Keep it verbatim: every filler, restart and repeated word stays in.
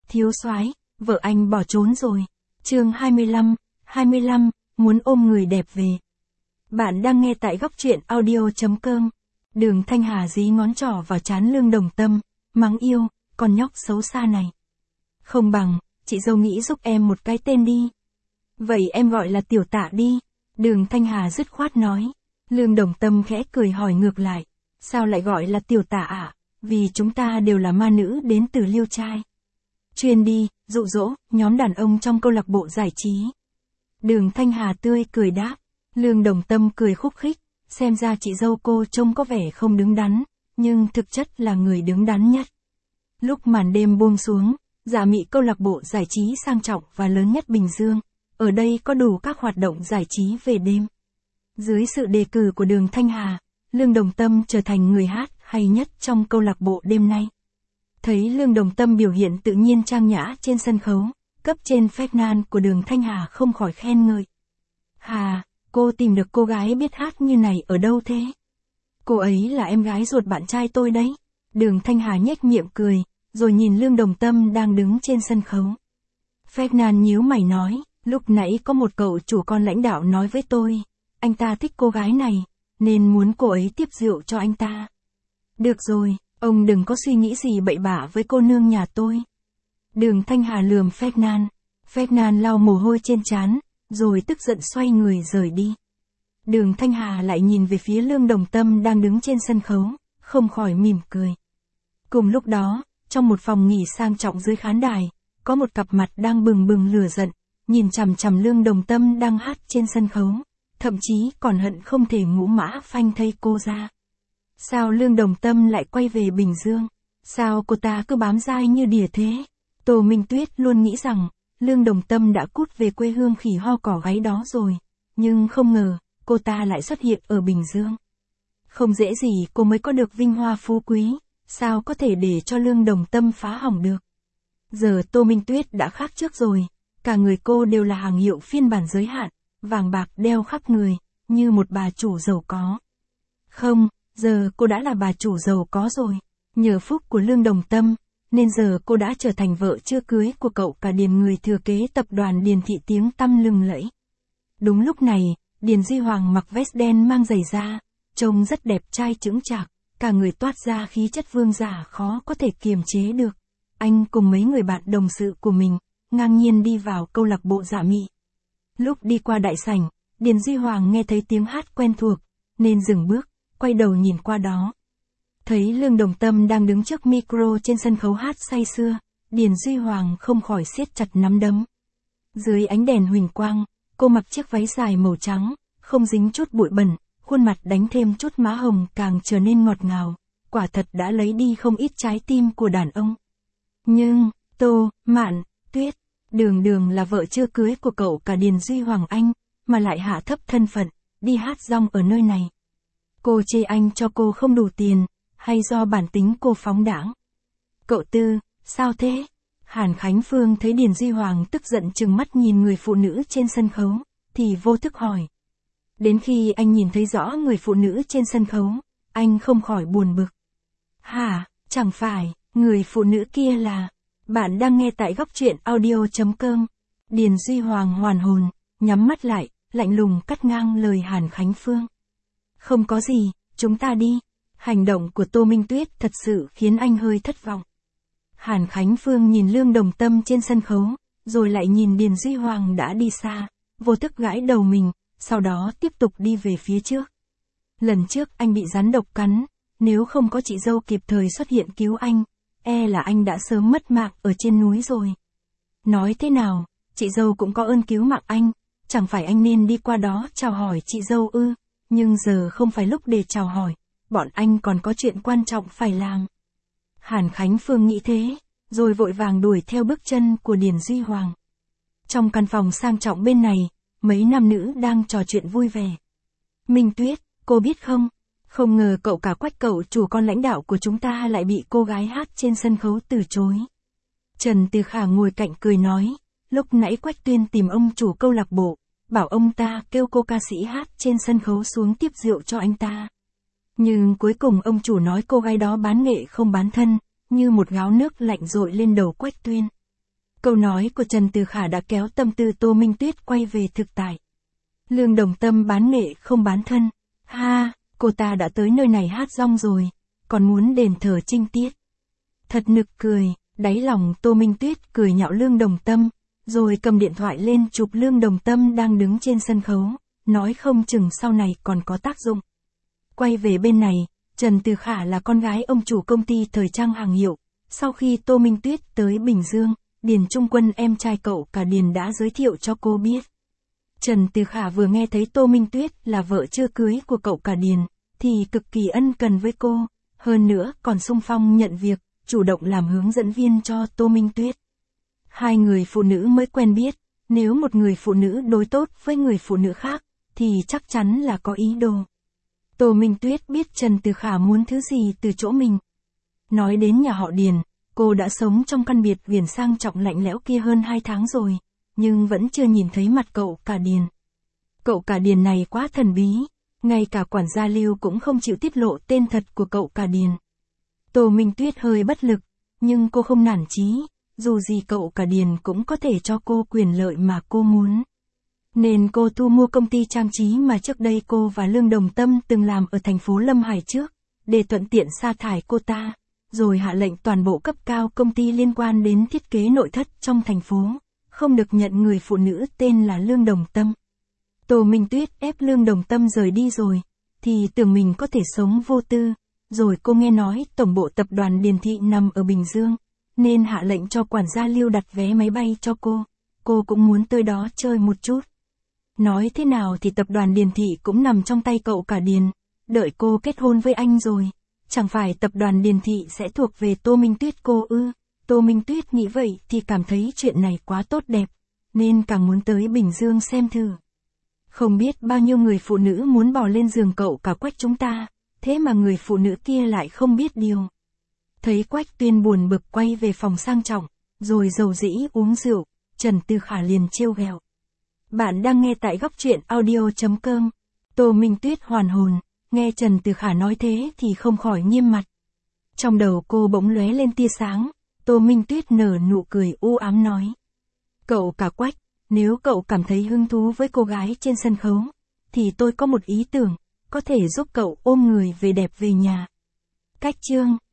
thiếu soái, vợ anh bỏ trốn rồi. Chương hai mươi lăm, hai mươi lăm, muốn ôm người đẹp về. Bạn đang nghe tại góc truyện audio chấm com. Đường Thanh Hà dí ngón trỏ vào trán Lương Đồng Tâm, mắng yêu, con nhóc xấu xa này. Không bằng, chị dâu nghĩ giúp em một cái tên đi. Vậy em gọi là Tiểu Tạ đi. Đường Thanh Hà dứt khoát nói. Lương Đồng Tâm khẽ cười hỏi ngược lại. Sao lại gọi là Tiểu Tạ ạ? À? Vì chúng ta đều là ma nữ đến từ Liêu Trai. Chuyên đi, dụ dỗ, nhóm đàn ông trong câu lạc bộ giải trí. Đường Thanh Hà tươi cười đáp. Lương Đồng Tâm cười khúc khích. Xem ra chị dâu cô trông có vẻ không đứng đắn, nhưng thực chất là người đứng đắn nhất. Lúc màn đêm buông xuống, Dạ Mị câu lạc bộ giải trí sang trọng và lớn nhất Bình Dương. Ở đây có đủ các hoạt động giải trí về đêm. Dưới sự đề cử của Đường Thanh Hà, Lương Đồng Tâm trở thành người hát hay nhất trong câu lạc bộ đêm nay. Thấy Lương Đồng Tâm biểu hiện tự nhiên trang nhã trên sân khấu, cấp trên Ferdinand của Đường Thanh Hà không khỏi khen ngợi. Hà, cô tìm được cô gái biết hát như này ở đâu thế? Cô ấy là em gái ruột bạn trai tôi đấy. Đường Thanh Hà nhếch miệng cười, rồi nhìn Lương Đồng Tâm đang đứng trên sân khấu. Ferdinand nhíu mày nói, lúc nãy có một cậu chủ con lãnh đạo nói với tôi, anh ta thích cô gái này, nên muốn cô ấy tiếp rượu cho anh ta. Được rồi, ông đừng có suy nghĩ gì bậy bạ với cô nương nhà tôi. Đường Thanh Hà lườm Ferdinand. Ferdinand lau mồ hôi trên trán, rồi tức giận xoay người rời đi. Đường Thanh Hà lại nhìn về phía Lương Đồng Tâm đang đứng trên sân khấu, không khỏi mỉm cười. Cùng lúc đó, trong một phòng nghỉ sang trọng dưới khán đài, có một cặp mặt đang bừng bừng lửa giận, nhìn chằm chằm Lương Đồng Tâm đang hát trên sân khấu, thậm chí còn hận không thể ngũ mã phanh thây cô ra. Sao Lương Đồng Tâm lại quay về Bình Dương? Sao cô ta cứ bám dai như đỉa thế? Tô Minh Tuyết luôn nghĩ rằng, Lương Đồng Tâm đã cút về quê hương khỉ ho cỏ gáy đó rồi, nhưng không ngờ, cô ta lại xuất hiện ở Bình Dương. Không dễ gì cô mới có được vinh hoa phú quý, sao có thể để cho Lương Đồng Tâm phá hỏng được. Giờ Tô Minh Tuyết đã khác trước rồi, cả người cô đều là hàng hiệu phiên bản giới hạn, vàng bạc đeo khắp người, như một bà chủ giàu có. Không, giờ cô đã là bà chủ giàu có rồi, nhờ phúc của Lương Đồng Tâm, nên giờ cô đã trở thành vợ chưa cưới của cậu cả Điền, người thừa kế tập đoàn Điền Thị tiếng tăm lừng lẫy. Đúng lúc này, Điền Duy Hoàng mặc vest đen mang giày da, trông rất đẹp trai chững chạc, cả người toát ra khí chất vương giả khó có thể kiềm chế được. Anh cùng mấy người bạn đồng sự của mình, ngang nhiên đi vào câu lạc bộ Dạ Mị. Lúc đi qua đại sảnh, Điền Duy Hoàng nghe thấy tiếng hát quen thuộc, nên dừng bước, quay đầu nhìn qua đó. Thấy Lương Đồng Tâm đang đứng trước micro trên sân khấu hát say sưa, Điền Duy Hoàng không khỏi siết chặt nắm đấm. Dưới ánh đèn huỳnh quang, cô mặc chiếc váy dài màu trắng, không dính chút bụi bẩn, khuôn mặt đánh thêm chút má hồng càng trở nên ngọt ngào, quả thật đã lấy đi không ít trái tim của đàn ông. Nhưng, Tô, Mạn, Tuyết, đường đường là vợ chưa cưới của cậu cả Điền Duy Hoàng anh, mà lại hạ thấp thân phận, đi hát rong ở nơi này. Cô chê anh cho cô không đủ tiền, hay do bản tính cô phóng đãng? Cậu Tư, sao thế? Hàn Khánh Phương thấy Điền Duy Hoàng tức giận trừng mắt nhìn người phụ nữ trên sân khấu, thì vô thức hỏi. Đến khi anh nhìn thấy rõ người phụ nữ trên sân khấu, anh không khỏi buồn bực. Hả, chẳng phải, người phụ nữ kia là... Bạn đang nghe tại góc truyện audio chấm com. Điền Duy Hoàng hoàn hồn, nhắm mắt lại, lạnh lùng cắt ngang lời Hàn Khánh Phương. Không có gì, chúng ta đi. Hành động của Tô Minh Tuyết thật sự khiến anh hơi thất vọng. Hàn Khánh Phương nhìn Lương Đồng Tâm trên sân khấu, rồi lại nhìn Điền Duy Hoàng đã đi xa, vô thức gãi đầu mình, sau đó tiếp tục đi về phía trước. Lần trước anh bị rắn độc cắn, nếu không có chị dâu kịp thời xuất hiện cứu anh, e là anh đã sớm mất mạng ở trên núi rồi. Nói thế nào, chị dâu cũng có ơn cứu mạng anh, chẳng phải anh nên đi qua đó chào hỏi chị dâu ư, nhưng giờ không phải lúc để chào hỏi, bọn anh còn có chuyện quan trọng phải làm. Hàn Khánh Phương nghĩ thế, rồi vội vàng đuổi theo bước chân của Điền Duy Hoàng. Trong căn phòng sang trọng bên này, mấy nam nữ đang trò chuyện vui vẻ. Minh Tuyết, cô biết không? Không ngờ cậu cả Quách, cậu chủ con lãnh đạo của chúng ta lại bị cô gái hát trên sân khấu từ chối. Trần Từ Khả ngồi cạnh cười nói, lúc nãy Quách Tuyên tìm ông chủ câu lạc bộ, bảo ông ta kêu cô ca sĩ hát trên sân khấu xuống tiếp rượu cho anh ta. Nhưng cuối cùng ông chủ nói cô gái đó bán nghệ không bán thân, như một gáo nước lạnh dội lên đầu Quách Tuyên. Câu nói của Trần Từ Khả đã kéo tâm tư Tô Minh Tuyết quay về thực tại. Lương Đồng Tâm bán nghệ không bán thân. Ha, cô ta đã tới nơi này hát rong rồi, còn muốn đền thờ trinh tiết. Thật nực cười, đáy lòng Tô Minh Tuyết cười nhạo Lương Đồng Tâm, rồi cầm điện thoại lên chụp Lương Đồng Tâm đang đứng trên sân khấu, nói không chừng sau này còn có tác dụng. Quay về bên này, Trần Từ Khả là con gái ông chủ công ty thời trang hàng hiệu. Sau khi Tô Minh Tuyết tới Bình Dương, Điền Trung Quân em trai cậu cả Điền đã giới thiệu cho cô biết. Trần Từ Khả vừa nghe thấy Tô Minh Tuyết là vợ chưa cưới của cậu cả Điền, thì cực kỳ ân cần với cô, hơn nữa còn xung phong nhận việc, chủ động làm hướng dẫn viên cho Tô Minh Tuyết. Hai người phụ nữ mới quen biết, nếu một người phụ nữ đối tốt với người phụ nữ khác, thì chắc chắn là có ý đồ. Tô Minh Tuyết biết Trần Từ Khả muốn thứ gì từ chỗ mình. Nói đến nhà họ Điền, cô đã sống trong căn biệt viền sang trọng lạnh lẽo kia hơn hai tháng rồi, nhưng vẫn chưa nhìn thấy mặt cậu cả Điền. Cậu cả Điền này quá thần bí, ngay cả quản gia Lưu cũng không chịu tiết lộ tên thật của cậu cả Điền. Tô Minh Tuyết hơi bất lực, nhưng cô không nản chí, dù gì cậu cả Điền cũng có thể cho cô quyền lợi mà cô muốn. Nên cô thu mua công ty trang trí mà trước đây cô và Lương Đồng Tâm từng làm ở thành phố Lâm Hải trước, để thuận tiện sa thải cô ta, rồi hạ lệnh toàn bộ cấp cao công ty liên quan đến thiết kế nội thất trong thành phố, không được nhận người phụ nữ tên là Lương Đồng Tâm. Tô Minh Tuyết ép Lương Đồng Tâm rời đi rồi, thì tưởng mình có thể sống vô tư, rồi cô nghe nói tổng bộ tập đoàn Điền Thị nằm ở Bình Dương, nên hạ lệnh cho quản gia Lưu đặt vé máy bay cho cô, cô cũng muốn tới đó chơi một chút. Nói thế nào thì tập đoàn Điền Thị cũng nằm trong tay cậu cả Điền, đợi cô kết hôn với anh rồi, chẳng phải tập đoàn Điền Thị sẽ thuộc về Tô Minh Tuyết cô ư? Tô Minh Tuyết nghĩ vậy thì cảm thấy chuyện này quá tốt đẹp, nên càng muốn tới Bình Dương xem thử. Không biết bao nhiêu người phụ nữ muốn bò lên giường cậu cả Quách chúng ta, thế mà người phụ nữ kia lại không biết điều. Thấy Quách Tuyên buồn bực quay về phòng sang trọng, rồi dầu dĩ uống rượu, Trần Từ Khả liền trêu ghẹo. Bạn đang nghe tại góc truyện audio chấm com. Tô Minh Tuyết hoàn hồn, nghe Trần Từ Khả nói thế thì không khỏi nghiêm mặt. Trong đầu cô bỗng lóe lên tia sáng, Tô Minh Tuyết nở nụ cười u ám nói. Cậu cả Quách, nếu cậu cảm thấy hứng thú với cô gái trên sân khấu, thì tôi có một ý tưởng, có thể giúp cậu ôm người về đẹp về nhà. Cách chương